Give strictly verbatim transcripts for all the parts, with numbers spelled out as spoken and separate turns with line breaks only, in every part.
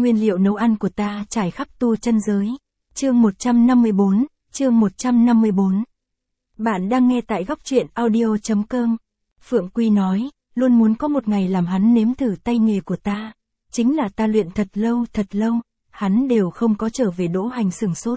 nguyên liệu nấu ăn của ta trải khắp tu chân giới. Chương một trăm năm mươi bốn, chương một trăm năm mươi bốn. Bạn đang nghe tại góc truyện audio chấm com. Phượng Quy nói, luôn muốn có một ngày làm hắn nếm thử tay nghề của ta. Chính là ta luyện thật lâu thật lâu, hắn đều không có trở về. Đỗ Hành sửng sốt.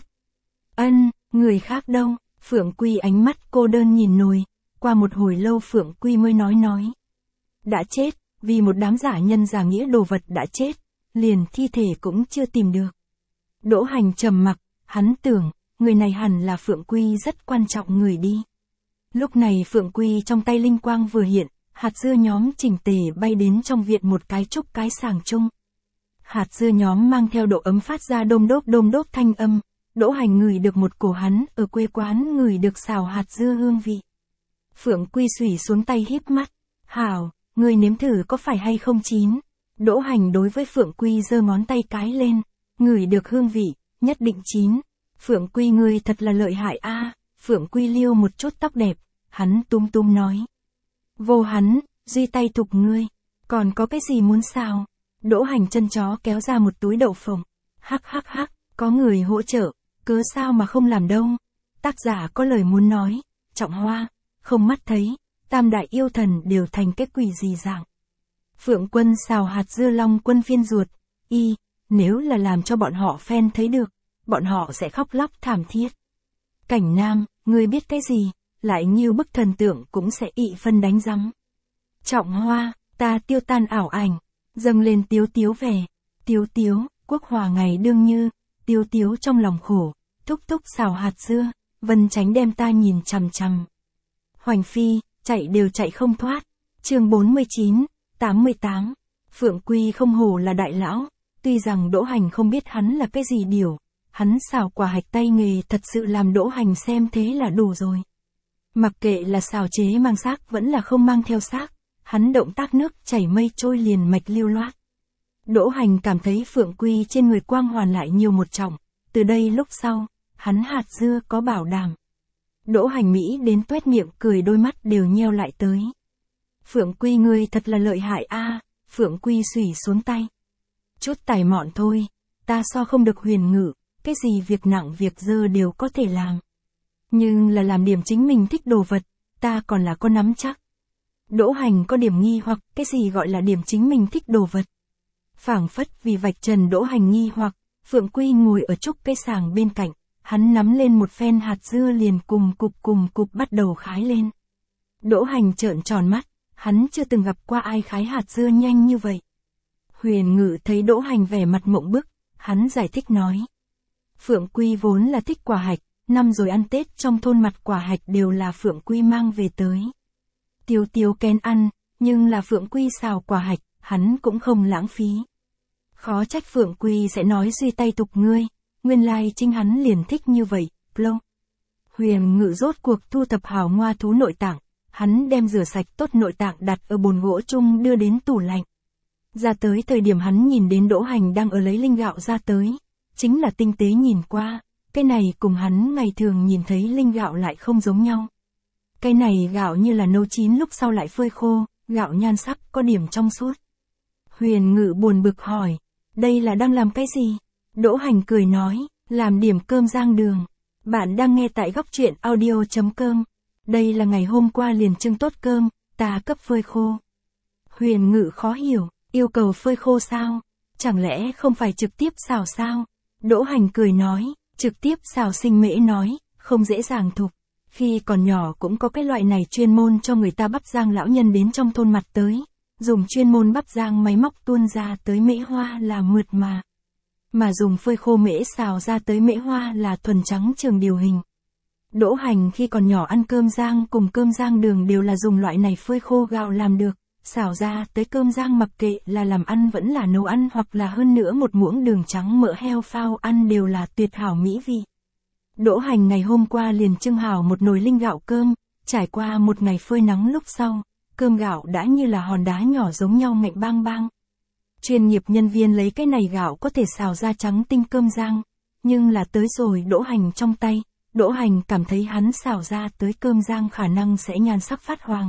Ân, người khác đâu? Phượng Quy ánh mắt cô đơn nhìn nồi, qua một hồi lâu Phượng Quy mới nói nói. Đã chết, vì một đám giả nhân giả nghĩa đồ vật đã chết, liền thi thể cũng chưa tìm được. Đỗ Hành trầm mặc, hắn tưởng, người này hẳn là Phượng Quy rất quan trọng người đi. Lúc này Phượng Quy trong tay linh quang vừa hiện, hạt dưa nhóm chỉnh tề bay đến trong viện một cái trúc cái sàng chung. Hạt dưa nhóm mang theo độ ấm phát ra đôm đốp đôm đốp thanh âm. Đỗ Hành ngửi được một cổ hắn ở quê quán ngửi được xào hạt dưa hương vị. Phượng Quy xủy xuống tay híp mắt. Hảo, người nếm thử có phải hay không chín. Đỗ Hành đối với Phượng Quy giơ ngón tay cái lên. Ngửi được hương vị, nhất định chín. Phượng Quy ngươi thật là lợi hại a. À. Phượng Quy liêu một chút tóc đẹp, hắn tung tung nói. Vô hắn, duy tay thục ngươi. Còn có cái gì muốn xào? Đỗ Hành chân chó kéo ra một túi đậu phộng. Hắc hắc hắc, có người hỗ trợ, cớ sao mà không làm đâu. Tác giả có lời muốn nói, Trọng Hoa, không mắt thấy, tam đại yêu thần đều thành cái quỷ gì dạng. Phượng Quân xào hạt dưa long quân phiên ruột, y, nếu là làm cho bọn họ phen thấy được, bọn họ sẽ khóc lóc thảm thiết. Cảnh Nam, ngươi biết cái gì, lại như bức thần tượng cũng sẽ ị phân đánh rắm. Trọng Hoa, ta tiêu tan ảo ảnh, dâng lên Tiếu Tiếu về. Tiếu Tiếu, quốc hòa ngày đương như, Tiếu Tiếu trong lòng khổ, thúc thúc xào hạt dưa, Vân Chánh đem ta nhìn chằm chằm. Hoành Phi, chạy đều chạy không thoát. Chương bốn mươi chín, tám mươi tám. Phượng Quy không hổ là đại lão, tuy rằng Đỗ Hành không biết hắn là cái gì điều, hắn xào quả hạch tay nghề thật sự làm Đỗ Hành xem thế là đủ rồi. Mặc kệ là xào chế mang xác vẫn là không mang theo xác, hắn động tác nước chảy mây trôi liền mạch lưu loát. Đỗ Hành cảm thấy Phượng Quy trên người quang hoàn lại nhiều một trọng, từ đây lúc sau, hắn hạt dưa có bảo đảm. Đỗ Hành Mỹ đến tuét miệng cười đôi mắt đều nheo lại tới. Phượng Quy ngươi thật là lợi hại a. À. Phượng Quy xủy xuống tay. Chút tài mọn thôi, ta so không được Huyền Ngự, cái gì việc nặng việc dơ đều có thể làm. Nhưng là làm điểm chính mình thích đồ vật, ta còn là có nắm chắc. Đỗ Hành có điểm nghi hoặc, cái gì gọi là điểm chính mình thích đồ vật. Phảng phất vì vạch trần Đỗ Hành nghi hoặc, Phượng Quy ngồi ở trúc cây sàng bên cạnh, hắn nắm lên một phen hạt dưa liền cùng cục cùng cục bắt đầu khái lên. Đỗ Hành trợn tròn mắt, hắn chưa từng gặp qua ai khái hạt dưa nhanh như vậy. Huyền Ngự thấy Đỗ Hành vẻ mặt mộng bức, hắn giải thích nói. Phượng Quy vốn là thích quả hạch, năm rồi ăn Tết trong thôn mặt quả hạch đều là Phượng Quy mang về tới. Tiếu Tiếu kén ăn, nhưng là Phượng Quy xào quả hạch, hắn cũng không lãng phí. Khó trách Phượng Quy sẽ nói duy tay tục ngươi, nguyên lai chính hắn liền thích như vậy, plong. Huyền Ngự rốt cuộc thu thập hào ngoa thú nội tạng, hắn đem rửa sạch tốt nội tạng đặt ở bồn gỗ chung đưa đến tủ lạnh. Ra tới thời điểm hắn nhìn đến Đỗ Hành đang ở lấy linh gạo ra tới, chính là tinh tế nhìn qua, cái này cùng hắn ngày thường nhìn thấy linh gạo lại không giống nhau. Cái này gạo như là nấu chín lúc sau lại phơi khô, gạo nhan sắc có điểm trong suốt. Huyền Ngự buồn bực hỏi, đây là đang làm cái gì? Đỗ Hành cười nói, làm điểm cơm rang đường. Bạn đang nghe tại góc truyện audio chấm com. Đây là ngày hôm qua liền trưng tốt cơm, ta cấp phơi khô. Huyền Ngự khó hiểu, yêu cầu phơi khô sao? Chẳng lẽ không phải trực tiếp xào sao? Đỗ Hành cười nói, trực tiếp xào Sinh Mễ nói, không dễ dàng thục. Khi còn nhỏ cũng có cái loại này chuyên môn cho người ta bắp rang lão nhân đến trong thôn mặt tới. Dùng chuyên môn bắp rang máy móc tuôn ra tới mễ hoa là mượt mà. Mà dùng phơi khô mễ xào ra tới mễ hoa là thuần trắng trường điều hình. Đỗ Hành khi còn nhỏ ăn cơm rang cùng cơm rang đường đều là dùng loại này phơi khô gạo làm được. Xào ra tới cơm rang mặc kệ là làm ăn vẫn là nấu ăn hoặc là hơn nữa một muỗng đường trắng mỡ heo phao ăn đều là tuyệt hảo mỹ vị. Đỗ Hành ngày hôm qua liền trưng hảo một nồi linh gạo cơm, trải qua một ngày phơi nắng lúc sau, cơm gạo đã như là hòn đá nhỏ giống nhau ngạnh bang bang. Chuyên nghiệp nhân viên lấy cái này gạo có thể xào ra trắng tinh cơm rang, nhưng là tới rồi Đỗ Hành trong tay, Đỗ Hành cảm thấy hắn xào ra tới cơm rang khả năng sẽ nhan sắc phát hoàng.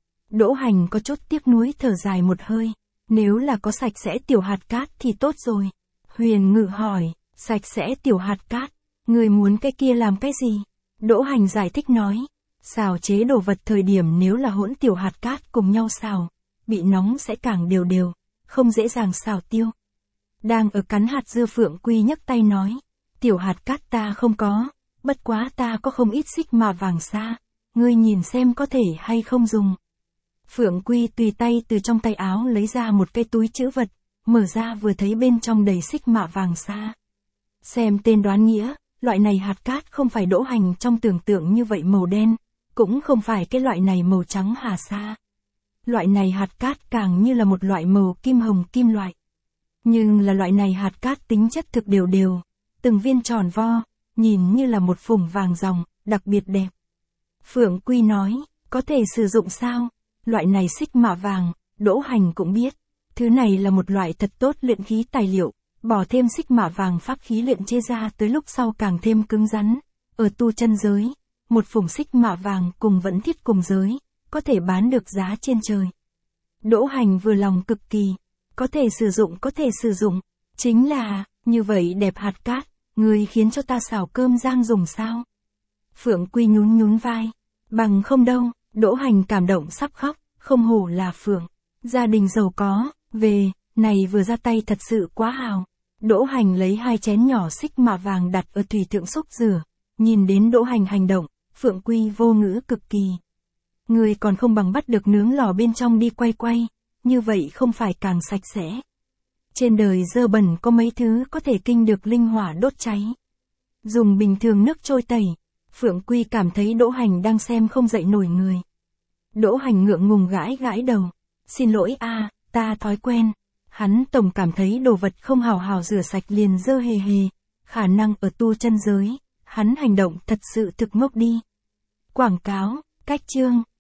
Đỗ Hành có chút tiếc nuối thở dài một hơi, nếu là có sạch sẽ tiểu hạt cát thì tốt rồi. Huyền Ngự hỏi, sạch sẽ Tiểu Hạt Cát, người muốn cái kia làm cái gì? Đỗ Hành giải thích nói, xào chế đồ vật thời điểm nếu là hỗn Tiểu Hạt Cát cùng nhau xào, bị nóng sẽ càng đều đều, không dễ dàng xào tiêu. Đang ở cắn hạt dưa Phượng Quy nhấc tay nói, Tiểu Hạt Cát ta không có, bất quá ta có không ít xích mạ vàng sa, ngươi nhìn xem có thể hay không dùng. Phượng Quy tùy tay từ trong tay áo lấy ra một cái túi trữ vật, mở ra vừa thấy bên trong đầy xích mạ vàng sa. Xem tên đoán nghĩa, loại này hạt cát không phải Đỗ Hành trong tưởng tượng như vậy màu đen, cũng không phải cái loại này màu trắng hà sa. Loại này hạt cát càng như là một loại màu kim hồng kim loại. Nhưng là loại này hạt cát tính chất thực đều đều, từng viên tròn vo, nhìn như là một phủng vàng ròng, đặc biệt đẹp. Phượng Quy nói, có thể sử dụng sao? Loại này xích mạ vàng, Đỗ Hành cũng biết. Thứ này là một loại thật tốt luyện khí tài liệu, bỏ thêm xích mạ vàng pháp khí luyện chế ra tới lúc sau càng thêm cứng rắn. Ở tu chân giới, một phủng xích mạ vàng cùng vẫn thiết cùng giới, có thể bán được giá trên trời. Đỗ Hành vừa lòng cực kỳ, có thể sử dụng có thể sử dụng, chính là, như vậy đẹp hạt cát, người khiến cho ta xào cơm rang dùng sao? Phượng Quy nhún nhún vai, bằng không đâu, Đỗ Hành cảm động sắp khóc, không hổ là Phượng. Gia đình giàu có, về, này vừa ra tay thật sự quá hào. Đỗ Hành lấy hai chén nhỏ xích mạ vàng đặt ở thủy thượng xúc rửa, nhìn đến Đỗ Hành hành động, Phượng Quy vô ngữ cực kỳ. Người còn không bằng bắt được nướng lò bên trong đi quay quay, như vậy không phải càng sạch sẽ. Trên đời dơ bẩn có mấy thứ có thể kinh được linh hỏa đốt cháy. Dùng bình thường nước trôi tẩy, Phượng Quy cảm thấy Đỗ Hành đang xem không dậy nổi người. Đỗ Hành ngượng ngùng gãi gãi đầu. Xin lỗi a, ta thói quen. Hắn tổng cảm thấy đồ vật không hào hào rửa sạch liền dơ hề hề. Khả năng ở tu chân giới, hắn hành động thật sự thực ngốc đi. Quảng cáo, cách chương.